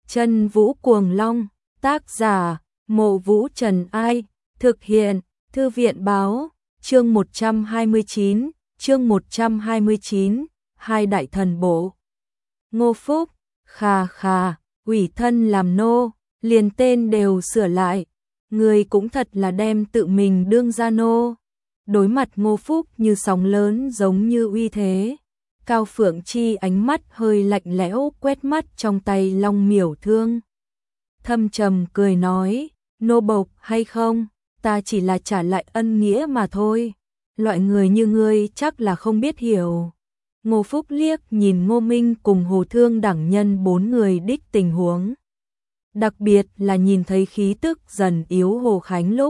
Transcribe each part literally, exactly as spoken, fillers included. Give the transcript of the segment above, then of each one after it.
Chân Vũ Cuồng Long, tác giả, Mộ Vũ Trần Ai, thực hiện, Thư viện Báo, chương một trăm hai mươi chín, chương một trăm hai mươi chín, hai đại thần bộ. Ngô Phúc, khà khà, ủy thân làm nô, liền tên đều sửa lại, người cũng thật là đem tự mình đương ra nô. Đối mặt Ngô Phúc như sóng lớn giống như uy thế. Cao Phượng Chi ánh mắt hơi lạnh lẽo quét mắt trong tay long miểu thương. Thâm trầm cười nói, nô bộc hay không, ta chỉ là trả lại ân nghĩa mà thôi. Loại người như ngươi chắc là không biết hiểu. Ngô Phúc liếc nhìn Ngô Minh cùng Hồ Thương đẳng nhân bốn người đích tình huống. Đặc biệt là nhìn thấy khí tức dần yếu Hồ Khánh lúc.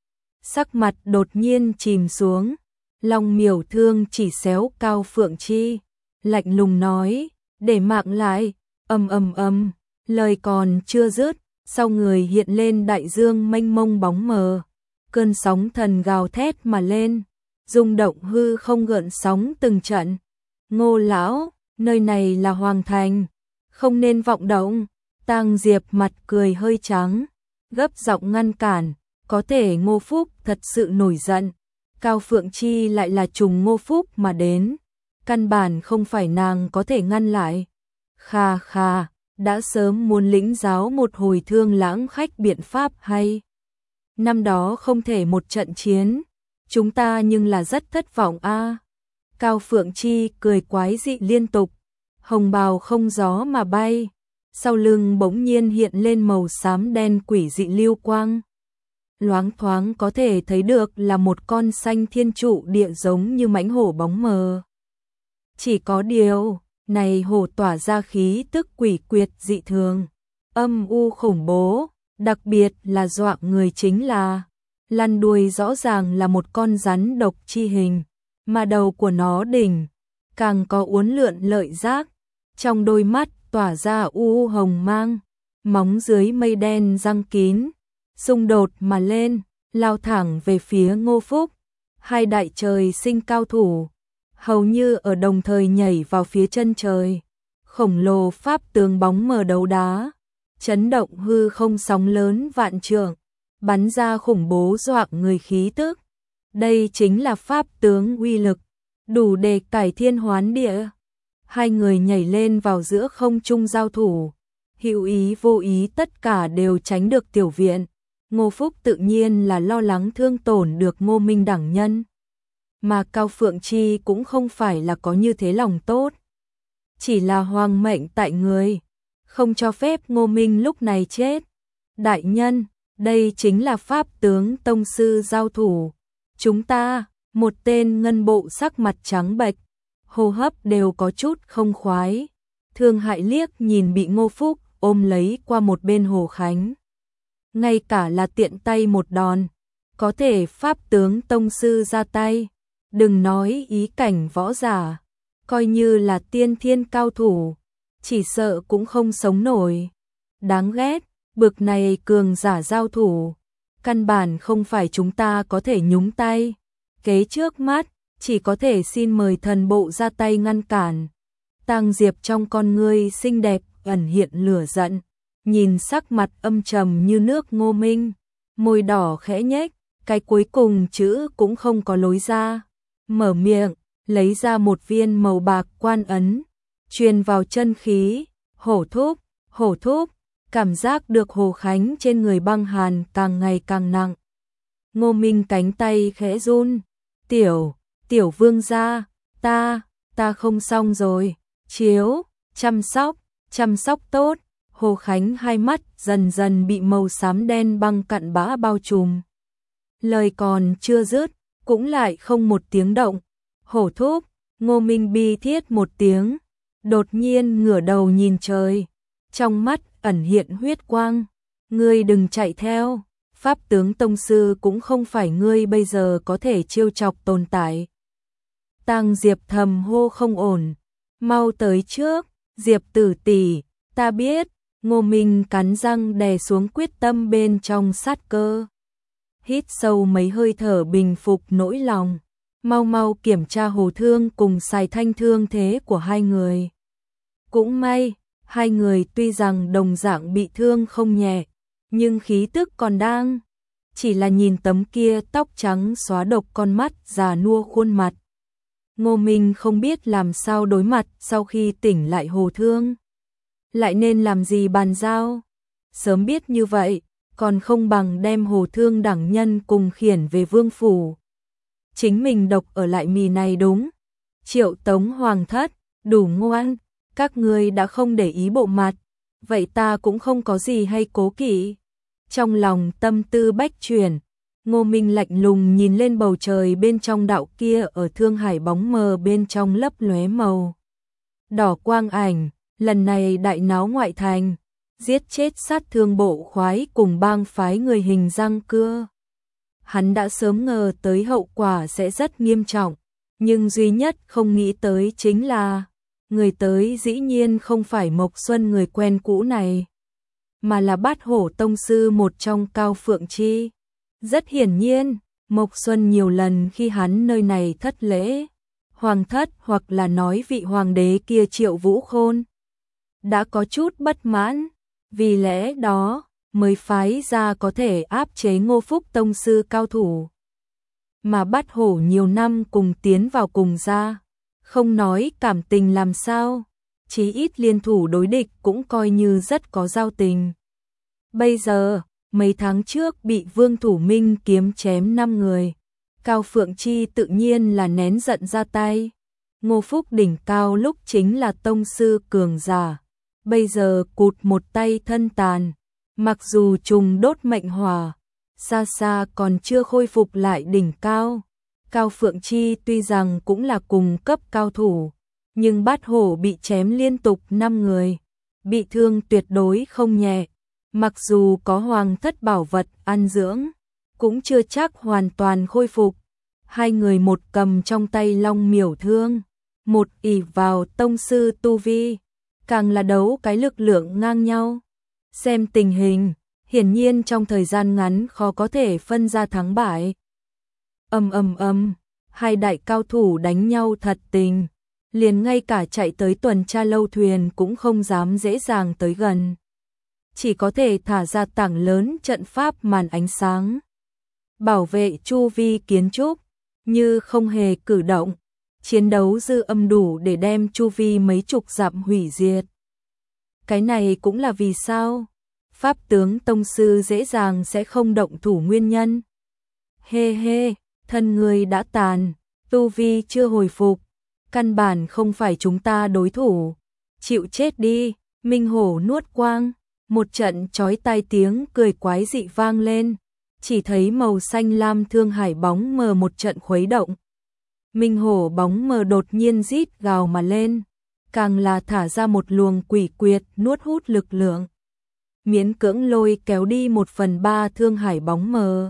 Sắc mặt đột nhiên chìm xuống. Long miểu thương chỉ xéo Cao Phượng Chi, lạnh lùng nói, để mạng lại, ầm ầm ầm, lời còn chưa dứt, sau người hiện lên đại dương mênh mông bóng mờ, cơn sóng thần gào thét mà lên, rung động hư không gợn sóng từng trận. Ngô lão, nơi này là Hoàng Thành, không nên vọng động. Tang Diệp mặt cười hơi trắng, gấp giọng ngăn cản, có thể Ngô Phúc thật sự nổi giận. Cao Phượng Chi lại là trùng Ngô Phúc mà đến, căn bản không phải nàng có thể ngăn lại. Kha kha, đã sớm muốn lĩnh giáo một hồi Thương Lãng khách biện pháp hay. Năm đó không thể một trận chiến, chúng ta nhưng là rất thất vọng a. À. Cao Phượng Chi cười quái dị liên tục, hồng bào không gió mà bay, sau lưng bỗng nhiên hiện lên màu xám đen quỷ dị lưu quang. Loáng thoáng có thể thấy được là một con xanh thiên trụ địa giống như mãnh hổ bóng mờ. Chỉ có điều, này hổ tỏa ra khí tức quỷ quyệt dị thường, âm u khủng bố, đặc biệt là dọa người chính là lăn đuôi rõ ràng là một con rắn độc chi hình, mà đầu của nó đỉnh càng có uốn lượn lợi giác, trong đôi mắt tỏa ra u hồng mang, móng dưới mây đen răng kín, xung đột mà lên, lao thẳng về phía Ngô Phúc. Hai đại trời sinh cao thủ, hầu như ở đồng thời nhảy vào phía chân trời. Khổng lồ pháp tướng bóng mờ đấu đá, chấn động hư không sóng lớn vạn trượng, bắn ra khủng bố dọa người khí tức. Đây chính là pháp tướng uy lực, đủ để cải thiên hoán địa. Hai người nhảy lên vào giữa không trung giao thủ, hữu ý vô ý tất cả đều tránh được tiểu viện. Ngô Phúc tự nhiên là lo lắng thương tổn được Ngô Minh đẳng nhân. Mà Cao Phượng Chi cũng không phải là có như thế lòng tốt. Chỉ là hoàng mệnh tại người, không cho phép Ngô Minh lúc này chết. Đại nhân, đây chính là pháp tướng tông sư giao thủ. Chúng ta, một tên ngân bộ sắc mặt trắng bệch, hô hấp đều có chút không khoái. Thương hại liếc nhìn bị Ngô Phúc ôm lấy qua một bên Hồ Khánh. Ngay cả là tiện tay một đòn, có thể pháp tướng tông sư ra tay, đừng nói ý cảnh võ giả, coi như là tiên thiên cao thủ, chỉ sợ cũng không sống nổi. Đáng ghét, bực này cường giả giao thủ, căn bản không phải chúng ta có thể nhúng tay. Kế trước mắt, chỉ có thể xin mời thần bộ ra tay ngăn cản. Tang Diệp trong con ngươi xinh đẹp ẩn hiện lửa giận. Nhìn sắc mặt âm trầm như nước Ngô Minh, môi đỏ khẽ nhếch, cái cuối cùng chữ cũng không có lối ra. Mở miệng, lấy ra một viên màu bạc quan ấn, truyền vào chân khí, hổ thúc, hổ thúc, cảm giác được Hồ Khánh trên người băng hàn càng ngày càng nặng. Ngô Minh cánh tay khẽ run, tiểu, tiểu vương gia, ta, ta không xong rồi, chiếu, chăm sóc, chăm sóc tốt. Hồ Khánh hai mắt dần dần bị màu xám đen băng cặn bã bao trùm. Lời còn chưa dứt, cũng lại không một tiếng động. Hổ thúc, Ngô Minh bi thiết một tiếng, đột nhiên ngửa đầu nhìn trời, trong mắt ẩn hiện huyết quang. Ngươi đừng chạy theo, pháp tướng tông sư cũng không phải ngươi bây giờ có thể trêu chọc tồn tại. Tang Diệp thầm hô không ổn, mau tới trước, Diệp tử tỷ, ta biết. Ngô Minh cắn răng đè xuống quyết tâm bên trong sát cơ. Hít sâu mấy hơi thở bình phục nỗi lòng, mau mau kiểm tra Hồ Thương cùng Sài Thanh thương thế của hai người. Cũng may, Hai người tuy rằng đồng dạng bị thương không nhẹ, nhưng khí tức còn đang. Chỉ là nhìn tấm kia tóc trắng xóa độc con mắt già nua khuôn mặt. Ngô Minh không biết làm sao đối mặt sau khi tỉnh lại Hồ Thương. Lại nên làm gì bàn giao? Sớm biết như vậy, còn không bằng đem Hồ Thương đẳng nhân cùng khiển về vương phủ. Chính mình độc ở lại mì này đúng. Triệu Tống Hoàng thất, đủ ngoan, các ngươi đã không để ý bộ mặt, vậy ta cũng không có gì hay cố kỵ. Trong lòng tâm tư bách chuyển, Ngô Minh lạnh lùng nhìn lên bầu trời bên trong đạo kia ở Thương Hải bóng mờ bên trong lấp lóe màu đỏ quang ảnh, lần này đại náo ngoại thành, giết chết sát thương bộ khoái cùng bang phái người hình răng cưa. Hắn đã sớm ngờ tới hậu quả sẽ rất nghiêm trọng, nhưng duy nhất không nghĩ tới chính là người tới dĩ nhiên không phải Mộc Xuân người quen cũ này, mà là Bát Hổ tông sư một trong Cao Phượng Chi. Rất hiển nhiên, Mộc Xuân nhiều lần khi hắn nơi này thất lễ, hoàng thất hoặc là nói vị hoàng đế kia Triệu Vũ Khôn đã có chút bất mãn, vì lẽ đó mới phái ra có thể áp chế Ngô Phúc tông sư cao thủ. Mà Bát Hổ nhiều năm cùng tiến vào cùng ra, không nói cảm tình làm sao, chí ít liên thủ đối địch cũng coi như rất có giao tình. Bây giờ, mấy tháng trước bị Vương Thủ Minh kiếm chém năm người, Cao Phượng Chi tự nhiên là nén giận ra tay. Ngô Phúc đỉnh cao lúc chính là tông sư cường giả, bây giờ cụt một tay thân tàn, mặc dù trùng đốt mệnh hỏa, xa xa còn chưa khôi phục lại đỉnh cao. Cao Phượng Chi tuy rằng cũng là cùng cấp cao thủ, nhưng Bát Hổ bị chém liên tục năm người, bị thương tuyệt đối không nhẹ. Mặc dù có hoàng thất bảo vật ăn dưỡng, cũng chưa chắc hoàn toàn khôi phục. Hai người một cầm trong tay long miểu thương, một ỷ vào tông sư tu vi, càng là đấu cái lực lượng ngang nhau. Xem tình hình, hiển nhiên trong thời gian ngắn khó có thể phân ra thắng bại. Ầm ầm ầm, hai đại cao thủ đánh nhau thật tình, liền ngay cả chạy tới tuần tra lâu thuyền cũng không dám dễ dàng tới gần. Chỉ có thể thả ra tảng lớn trận pháp màn ánh sáng, bảo vệ chu vi kiến trúc, như không hề cử động, chiến đấu dư âm đủ để đem chu vi mấy chục dặm hủy diệt. Cái này cũng là vì sao Pháp tướng tông sư dễ dàng sẽ không động thủ nguyên nhân. Hê hê, thân người đã tàn, tu vi chưa hồi phục, căn bản không phải chúng ta đối thủ, chịu chết đi. Minh Hổ nuốt quang, một trận chói tai tiếng cười quái dị vang lên, chỉ thấy màu xanh lam Thương Hải bóng mờ một trận khuấy động. Minh Hổ bóng mờ đột nhiên rít gào mà lên, càng là thả ra một luồng quỷ quyệt nuốt hút lực lượng, miễn cưỡng lôi kéo đi một phần ba Thương Hải bóng mờ.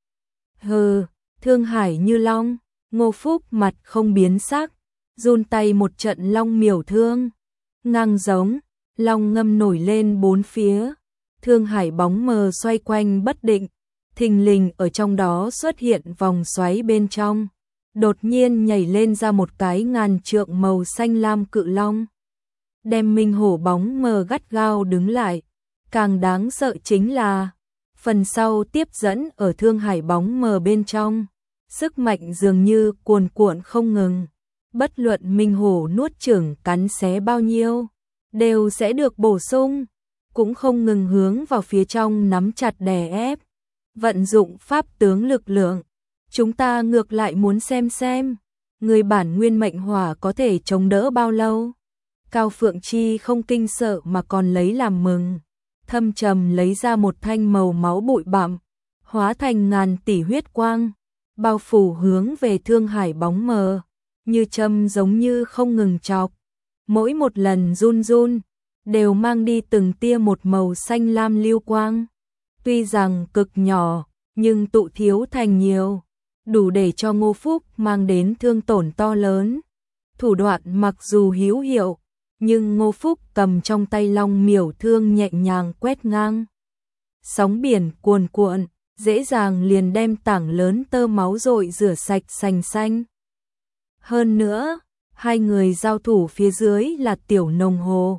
Hừ, Thương Hải như long, Ngô Phúc mặt không biến sắc, run tay một trận long miểu thương, ngang giống, long ngâm nổi lên bốn phía, Thương Hải bóng mờ xoay quanh bất định, thình lình ở trong đó xuất hiện vòng xoáy bên trong, đột nhiên nhảy lên ra một cái ngàn trượng màu xanh lam cự long, đem Minh Hổ bóng mờ gắt gao đứng lại. Càng đáng sợ chính là phần sau tiếp dẫn ở Thương Hải bóng mờ bên trong, sức mạnh dường như cuồn cuộn không ngừng, bất luận Minh Hổ nuốt chửng cắn xé bao nhiêu, đều sẽ được bổ sung, cũng không ngừng hướng vào phía trong nắm chặt đè ép, vận dụng pháp tướng lực lượng. Chúng ta ngược lại muốn xem xem, người bản nguyên mệnh hỏa có thể chống đỡ bao lâu. Cao Phượng Chi không kinh sợ mà còn lấy làm mừng, thâm trầm lấy ra một thanh màu máu bụi bặm, hóa thành ngàn tỷ huyết quang, bao phủ hướng về Thương Hải bóng mờ, như châm giống như không ngừng chọc. Mỗi một lần run run, đều mang đi từng tia một màu xanh lam lưu quang. Tuy rằng cực nhỏ, nhưng tụ thiếu thành nhiều, đủ để cho Ngô Phúc mang đến thương tổn to lớn. Thủ đoạn mặc dù hữu hiệu, nhưng Ngô Phúc cầm trong tay long miểu thương nhẹ nhàng quét ngang. Sóng biển cuồn cuộn, dễ dàng liền đem tảng lớn tơ máu rội rửa sạch sành xanh. Hơn nữa, hai người giao thủ phía dưới là tiểu nông hồ,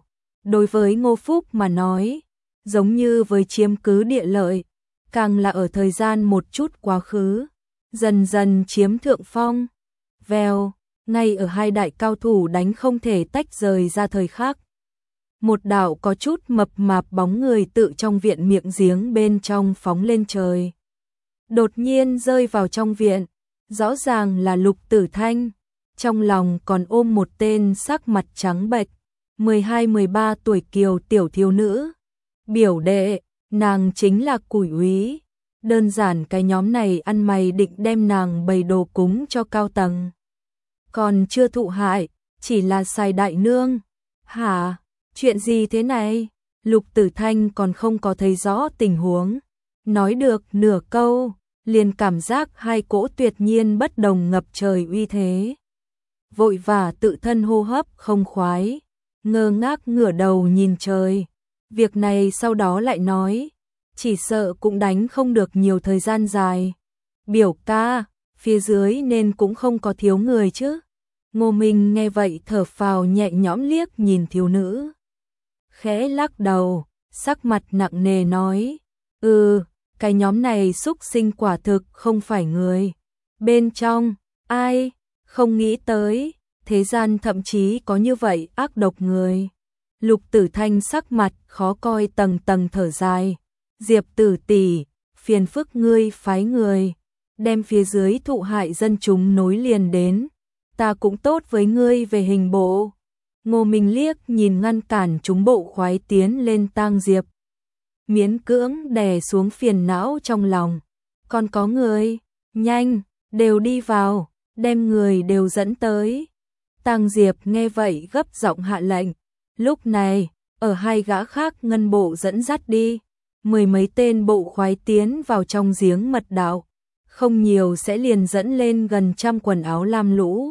Đối với Ngô Phúc mà nói, giống như với chiếm cứ địa lợi, càng là ở thời gian một chút quá khứ, dần dần chiếm thượng phong. Vèo, ngay ở hai đại cao thủ đánh không thể tách rời ra thời khắc. Một đạo có chút mập mạp bóng người tự trong viện miệng giếng bên trong phóng lên trời. Đột nhiên rơi vào trong viện, rõ ràng là Lục Tử Thanh, trong lòng còn ôm một tên sắc mặt trắng bệch, mười hai mười ba tuổi kiều tiểu thiếu nữ. Biểu đệ, nàng chính là Củi Úy. Đơn giản cái nhóm này ăn mày định đem nàng bày đồ cúng cho cao tầng. Còn chưa thụ hại, chỉ là xài đại nương. Hả? Chuyện gì thế này? Lục Tử Thanh còn không có thấy rõ tình huống. Nói được nửa câu, liền cảm giác hai cỗ tuyệt nhiên bất đồng ngập trời uy thế. Vội vã tự thân hô hấp không khoái, ngơ ngác ngửa đầu nhìn trời. Việc này sau đó lại nói, chỉ sợ cũng đánh không được nhiều thời gian dài. Biểu ca, phía dưới nên cũng không có thiếu người chứ. Ngô Minh nghe vậy thở phào nhẹ nhõm liếc nhìn thiếu nữ. Khẽ lắc đầu, sắc mặt nặng nề nói, ừ, cái nhóm này xúc sinh quả thực không phải người. Bên trong, ai, không nghĩ tới, thế gian thậm chí có như vậy ác độc người. Lục Tử Thanh sắc mặt khó coi tầng tầng thở dài. Diệp tử tỷ, phiền phức ngươi phái người, đem phía dưới thụ hại dân chúng nối liền đến. Ta cũng tốt với ngươi về hình bộ. Ngô Minh liếc nhìn ngăn cản chúng bộ khoái tiến lên tang Diệp. Miễn cưỡng đè xuống phiền não trong lòng. Còn có người, nhanh, đều đi vào, đem người đều dẫn tới. Tang Diệp nghe vậy gấp giọng hạ lệnh. Lúc này, ở hai gã khác ngân bộ dẫn dắt đi, mười mấy tên bộ khoái tiến vào trong giếng mật đạo, không nhiều sẽ liền dẫn lên gần trăm quần áo lam lũ.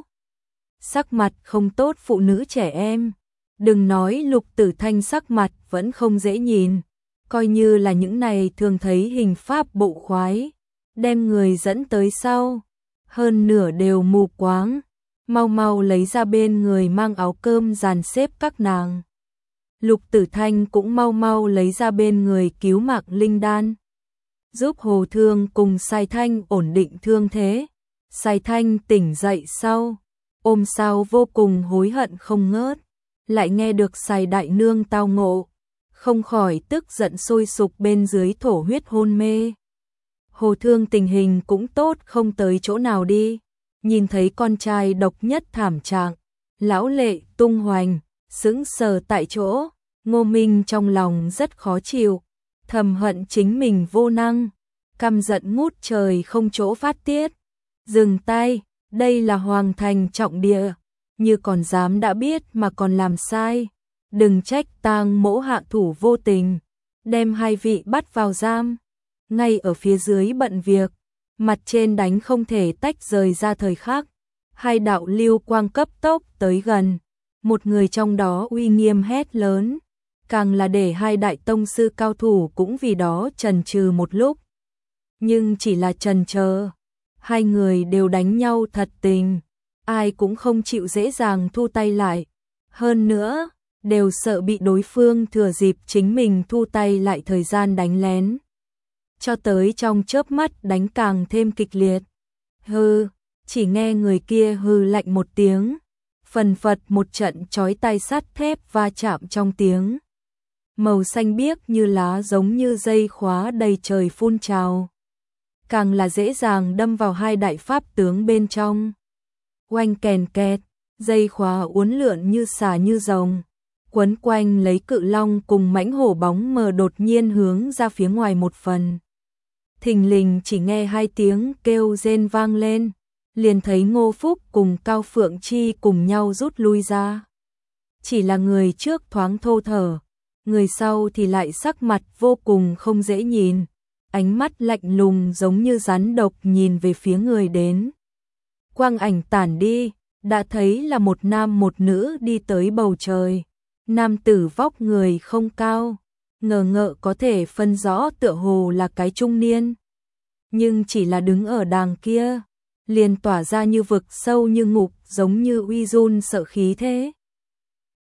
Sắc mặt không tốt phụ nữ trẻ em, đừng nói Lục Tử Thanh sắc mặt vẫn không dễ nhìn, coi như là những này thường thấy hình pháp bộ khoái, đem người dẫn tới sau, hơn nửa đều mù quáng. Mau mau lấy ra bên người mang áo cơm dàn xếp các nàng. Lục Tử Thanh cũng mau mau lấy ra bên người cứu mạng linh đan, giúp Hồ Thương cùng Sai Thanh ổn định thương thế. Sai Thanh tỉnh dậy sau, ôm sao vô cùng hối hận không ngớt, lại nghe được Sai đại nương tao ngộ, không khỏi tức giận sôi sục bên dưới thổ huyết hôn mê. Hồ Thương tình hình cũng tốt không tới chỗ nào đi. Nhìn thấy con trai độc nhất thảm trạng, lão lệ tung hoành, sững sờ tại chỗ. Ngô Minh trong lòng rất khó chịu, thầm hận chính mình vô năng, căm giận ngút trời không chỗ phát tiết. Dừng tay, đây là hoàng thành trọng địa, như còn dám đã biết mà còn làm sai, đừng trách tang mỗ hạ thủ vô tình, đem hai vị bắt vào giam. Ngay ở phía dưới bận việc, mặt trên đánh không thể tách rời ra thời khắc, hai đạo lưu quang cấp tốc tới gần, một người trong đó uy nghiêm hét lớn, càng là để hai đại tông sư cao thủ cũng vì đó chần chừ một lúc. Nhưng chỉ là chần chờ, hai người đều đánh nhau thật tình, ai cũng không chịu dễ dàng thu tay lại, hơn nữa, đều sợ bị đối phương thừa dịp chính mình thu tay lại thời gian đánh lén. Cho tới trong chớp mắt đánh càng thêm kịch liệt. Hừ, chỉ nghe người kia hừ lạnh một tiếng, phần phật một trận chói tai sắt thép va chạm trong tiếng. Màu xanh biếc như lá giống như dây khóa đầy trời phun trào. Càng là dễ dàng đâm vào hai đại pháp tướng bên trong. Oanh kèn kẹt, dây khóa uốn lượn như xà như rồng, quấn quanh lấy cự long cùng mãnh hổ bóng mờ đột nhiên hướng ra phía ngoài một phần. Thình lình chỉ nghe hai tiếng kêu rên vang lên, liền thấy Ngô Phúc cùng Cao Phượng Chi cùng nhau rút lui ra. Chỉ là người trước thoáng thô thở, người sau thì lại sắc mặt vô cùng không dễ nhìn, ánh mắt lạnh lùng giống như rắn độc nhìn về phía người đến. Quang ảnh tản đi, đã thấy là một nam một nữ đi tới bầu trời. Nam tử vóc người không cao, ngờ ngợ có thể phân rõ tựa hồ là cái trung niên. Nhưng chỉ là đứng ở đàng kia, liền tỏa ra như vực sâu như ngục giống như uy run sợ khí thế.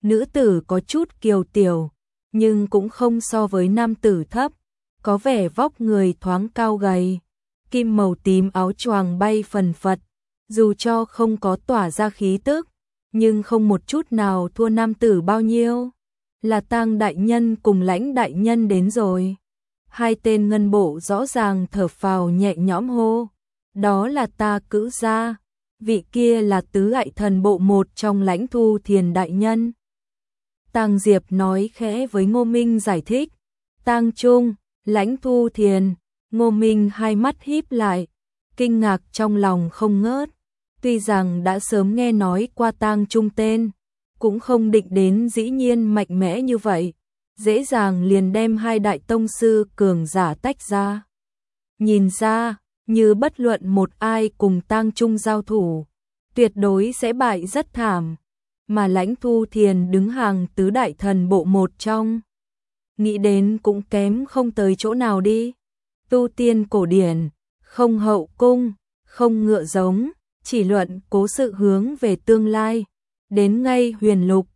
Nữ tử có chút kiều tiểu, nhưng cũng không so với nam tử thấp, có vẻ vóc người thoáng cao gầy, kim màu tím áo choàng bay phần phật, dù cho không có tỏa ra khí tức, nhưng không một chút nào thua nam tử bao nhiêu. Là Tang đại nhân cùng Lãnh đại nhân đến rồi. Hai tên ngân bộ rõ ràng thở phào nhẹ nhõm hô, đó là ta Cữ gia, vị kia là tứ đại thần bộ một trong Lãnh Thu Thiền đại nhân. Tang Diệp nói khẽ với Ngô Minh giải thích, Tang Trung, Lãnh Thu Thiền. Ngô Minh hai mắt híp lại, kinh ngạc trong lòng không ngớt, tuy rằng đã sớm nghe nói qua Tang Trung tên, cũng không định đến dĩ nhiên mạnh mẽ như vậy, dễ dàng liền đem hai đại tông sư cường giả tách ra. Nhìn ra, như bất luận một ai cùng Tang Trung giao thủ, tuyệt đối sẽ bại rất thảm, mà Lãnh Thu Thiền đứng hàng tứ đại thần bộ một trong. Nghĩ đến cũng kém không tới chỗ nào đi. Tu tiên cổ điển, không hậu cung, không ngựa giống, chỉ luận cố sự hướng về tương lai. Đến ngay huyền lục,